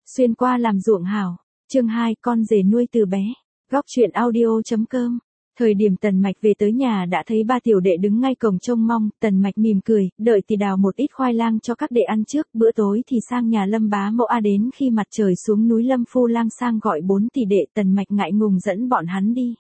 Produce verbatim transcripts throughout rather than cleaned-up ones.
Xuyên qua làm ruộng hảo. Chương hai, con rể nuôi từ bé. Góc truyện audio chấm com. Thời điểm Tần Mạch về tới nhà đã thấy ba tiểu đệ đứng ngay cổng trông mong, Tần Mạch mỉm cười, đợi thì đào một ít khoai lang cho các đệ ăn trước, bữa tối thì sang nhà Lâm bá mẫu. A đến khi mặt trời xuống núi Lâm phu lang sang gọi bốn tỷ đệ, Tần Mạch ngại ngùng dẫn bọn hắn đi.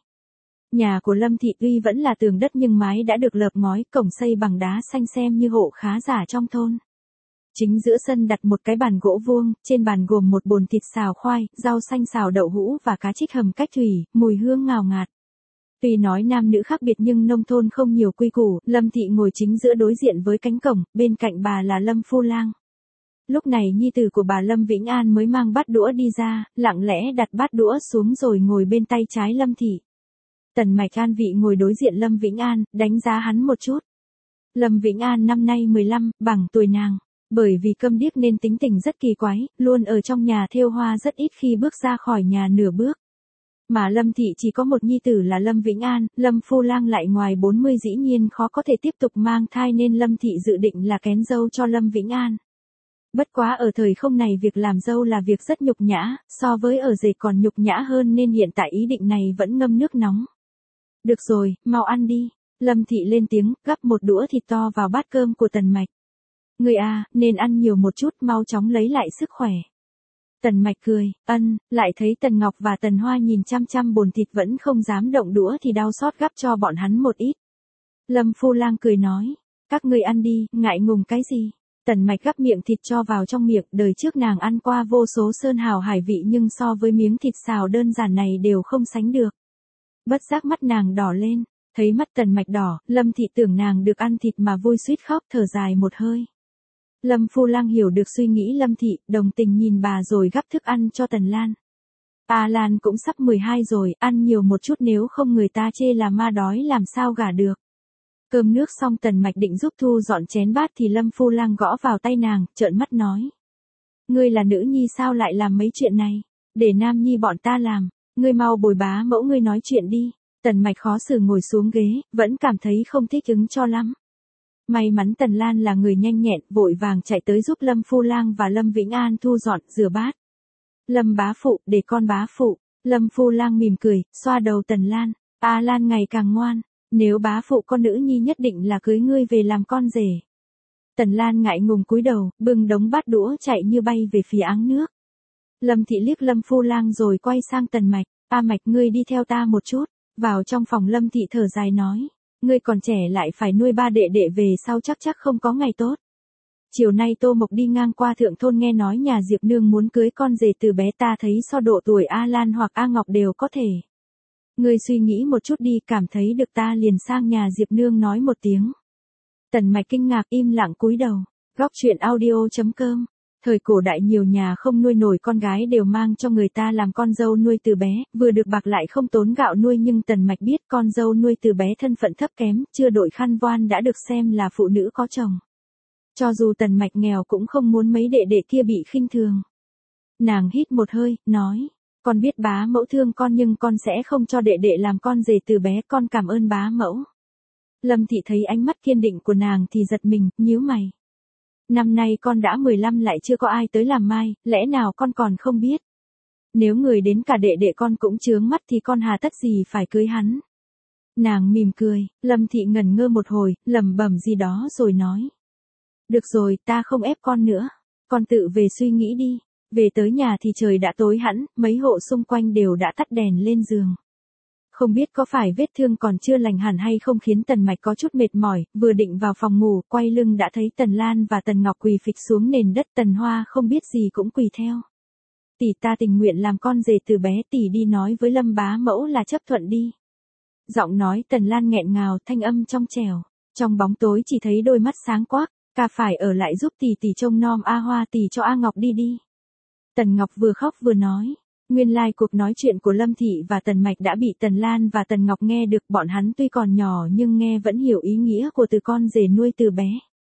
Nhà của Lâm thị tuy vẫn là tường đất nhưng mái đã được lợp ngói, cổng xây bằng đá xanh xem như hộ khá giả trong thôn. Chính giữa sân đặt một cái bàn gỗ vuông, trên bàn gồm một bồn thịt xào khoai, rau xanh xào đậu hũ và cá trích hầm cách thủy, mùi hương ngào ngạt. Tuy nói nam nữ khác biệt nhưng nông thôn không nhiều quy củ, Lâm thị ngồi chính giữa đối diện với cánh cổng, bên cạnh bà là Lâm phu lang. Lúc này nhi tử của bà Lâm Vĩnh An mới mang bát đũa đi ra, lặng lẽ đặt bát đũa xuống rồi ngồi bên tay trái Lâm thị. Tần Mạch an vị ngồi đối diện Lâm Vĩnh An, đánh giá hắn một chút. Lâm Vĩnh An năm nay mười lăm, bằng tuổi nàng. Bởi vì câm điếc nên tính tình rất kỳ quái, luôn ở trong nhà thêu hoa rất ít khi bước ra khỏi nhà nửa bước. Mà Lâm thị chỉ có một nhi tử là Lâm Vĩnh An, Lâm phu lang lại ngoài bốn mươi dĩ nhiên khó có thể tiếp tục mang thai nên Lâm thị dự định là kén dâu cho Lâm Vĩnh An. Bất quá ở thời không này việc làm dâu là việc rất nhục nhã, so với ở rể còn nhục nhã hơn nên hiện tại ý định này vẫn ngâm nước nóng. Được rồi, mau ăn đi. Lâm thị lên tiếng, gắp một đũa thịt to vào bát cơm của Tần Mạch. Người à, nên ăn nhiều một chút, mau chóng lấy lại sức khỏe. Tần Mạch cười, ân, lại thấy Tần Ngọc và Tần Hoa nhìn chăm chăm bồn thịt vẫn không dám động đũa thì đau xót gắp cho bọn hắn một ít. Lâm phu lang cười nói, các ngươi ăn đi, ngại ngùng cái gì. Tần Mạch gắp miệng thịt cho vào trong miệng, đời trước nàng ăn qua vô số sơn hào hải vị nhưng so với miếng thịt xào đơn giản này đều không sánh được. Bất giác mắt nàng đỏ lên, thấy mắt Tần Mạch đỏ, Lâm thị tưởng nàng được ăn thịt mà vui suýt khóc, thở dài một hơi. Lâm phu lang hiểu được suy nghĩ Lâm thị, đồng tình nhìn bà rồi gắp thức ăn cho Tần Lan. A Lan cũng sắp mười hai rồi, ăn nhiều một chút nếu không người ta chê là ma đói làm sao gả được. Cơm nước xong Tần Mạch định giúp thu dọn chén bát thì Lâm phu lang gõ vào tay nàng, trợn mắt nói. Ngươi là nữ nhi sao lại làm mấy chuyện này, để nam nhi bọn ta làm, ngươi mau bồi bá mẫu ngươi nói chuyện đi. Tần Mạch khó xử ngồi xuống ghế, vẫn cảm thấy không thích ứng cho lắm. May mắn Tần Lan là người nhanh nhẹn, vội vàng chạy tới giúp Lâm phu lang và Lâm Vĩnh An thu dọn, rửa bát. Lâm bá phụ, để con bá phụ. Lâm phu lang mỉm cười, xoa đầu Tần Lan. A Lan ngày càng ngoan, nếu bá phụ con nữ nhi nhất định là cưới ngươi về làm con rể. Tần Lan ngại ngùng cúi đầu, bưng đống bát đũa chạy như bay về phía áng nước. Lâm thị liếc Lâm phu lang rồi quay sang Tần Mạch, A Mạch ngươi đi theo ta một chút. Vào trong phòng Lâm thị thở dài nói. Ngươi còn trẻ lại phải nuôi ba đệ đệ về sau chắc chắc không có ngày tốt. Chiều nay Tô Mộc đi ngang qua thượng thôn nghe nói nhà Diệp Nương muốn cưới con rể từ bé, ta thấy so độ tuổi A Lan hoặc A Ngọc đều có thể. Ngươi suy nghĩ một chút đi, cảm thấy được ta liền sang nhà Diệp Nương nói một tiếng. Tần Mạch kinh ngạc im lặng cúi đầu. Góc truyện audio chấm com. Thời cổ đại nhiều nhà không nuôi nổi con gái đều mang cho người ta làm con dâu nuôi từ bé, vừa được bạc lại không tốn gạo nuôi, nhưng Tần Mạch biết con dâu nuôi từ bé thân phận thấp kém, chưa đội khăn voan đã được xem là phụ nữ có chồng. Cho dù Tần Mạch nghèo cũng không muốn mấy đệ đệ kia bị khinh thường. Nàng hít một hơi, nói, con biết bá mẫu thương con nhưng con sẽ không cho đệ đệ làm con rể từ bé, con cảm ơn bá mẫu. Lâm thị thấy ánh mắt kiên định của nàng thì giật mình, nhíu mày. Năm nay con đã mười lăm lại chưa có ai tới làm mai, lẽ nào con còn không biết? Nếu người đến cả đệ đệ con cũng chướng mắt thì con hà tất gì phải cưới hắn? Nàng mỉm cười, Lâm thị ngẩn ngơ một hồi, lẩm bẩm gì đó rồi nói. Được rồi, ta không ép con nữa, con tự về suy nghĩ đi. Về tới nhà thì trời đã tối hẳn, mấy hộ xung quanh đều đã tắt đèn lên giường. Không biết có phải vết thương còn chưa lành hẳn hay không khiến Tần Mạch có chút mệt mỏi, vừa định vào phòng ngủ, quay lưng đã thấy Tần Lan và Tần Ngọc quỳ phịch xuống nền đất. Tần Hoa không biết gì cũng quỳ theo. Tỷ ta tình nguyện làm con rể từ bé, tỷ đi nói với Lâm bá mẫu là chấp thuận đi. Giọng nói Tần Lan nghẹn ngào, thanh âm trong trẻo. Trong bóng tối chỉ thấy đôi mắt sáng quắc, ca phải ở lại giúp tỷ tỷ trông nom A Hoa, tỷ cho A Ngọc đi đi. Tần Ngọc vừa khóc vừa nói. Nguyên lai like cuộc nói chuyện của Lâm thị và Tần Mạch đã bị Tần Lan và Tần Ngọc nghe được, bọn hắn tuy còn nhỏ nhưng nghe vẫn hiểu ý nghĩa của từ con rể nuôi từ bé.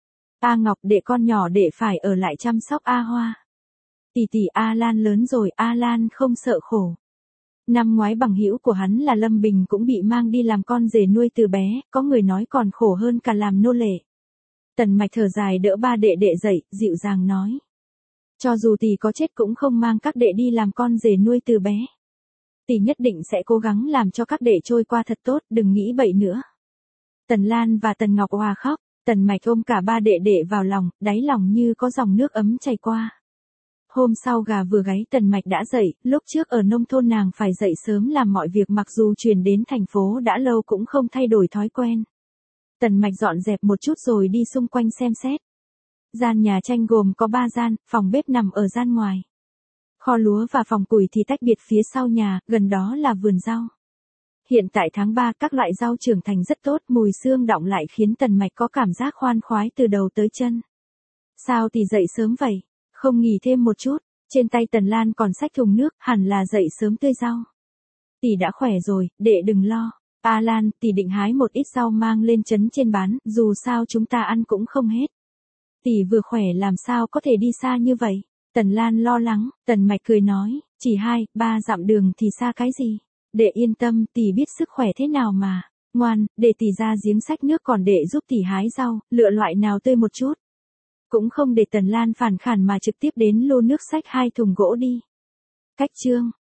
A Ngọc để con nhỏ để phải ở lại chăm sóc A Hoa. Tỷ tỷ A Lan lớn rồi, A Lan không sợ khổ. Năm ngoái bằng hữu của hắn là Lâm Bình cũng bị mang đi làm con rể nuôi từ bé, có người nói còn khổ hơn cả làm nô lệ. Tần Mạch thở dài đỡ ba đệ đệ dậy, dịu dàng nói. Cho dù tỷ có chết cũng không mang các đệ đi làm con rể nuôi từ bé. Tỷ nhất định sẽ cố gắng làm cho các đệ trôi qua thật tốt, đừng nghĩ bậy nữa. Tần Lan và Tần Ngọc Hòa khóc, Tần Mạch ôm cả ba đệ đệ vào lòng, đáy lòng như có dòng nước ấm chảy qua. Hôm sau gà vừa gáy Tần Mạch đã dậy, lúc trước ở nông thôn nàng phải dậy sớm làm mọi việc mặc dù chuyển đến thành phố đã lâu cũng không thay đổi thói quen. Tần Mạch dọn dẹp một chút rồi đi xung quanh xem xét. Gian nhà tranh gồm có ba gian, phòng bếp nằm ở gian ngoài. Kho lúa và phòng củi thì tách biệt phía sau nhà, gần đó là vườn rau. Hiện tại tháng ba các loại rau trưởng thành rất tốt, mùi xương đọng lại khiến Tần Mạch có cảm giác khoan khoái từ đầu tới chân. Sao tỷ dậy sớm vậy? Không nghỉ thêm một chút, trên tay Tần Lan còn xách thùng nước, hẳn là dậy sớm tươi rau. Tỷ đã khỏe rồi, đệ đừng lo. A Lan, tỷ định hái một ít rau mang lên trấn trên bán, dù sao chúng ta ăn cũng không hết. Tỷ vừa khỏe làm sao có thể đi xa như vậy? Tần Lan lo lắng, Tần Mạch cười nói, chỉ hai, ba dặm đường thì xa cái gì? Đệ yên tâm, tỷ biết sức khỏe thế nào mà. Ngoan, để tỷ ra giếng xách nước còn đệ giúp tỷ hái rau, lựa loại nào tươi một chút. Cũng không để Tần Lan phản khản mà trực tiếp đến lô nước xách hai thùng gỗ đi. Cách chương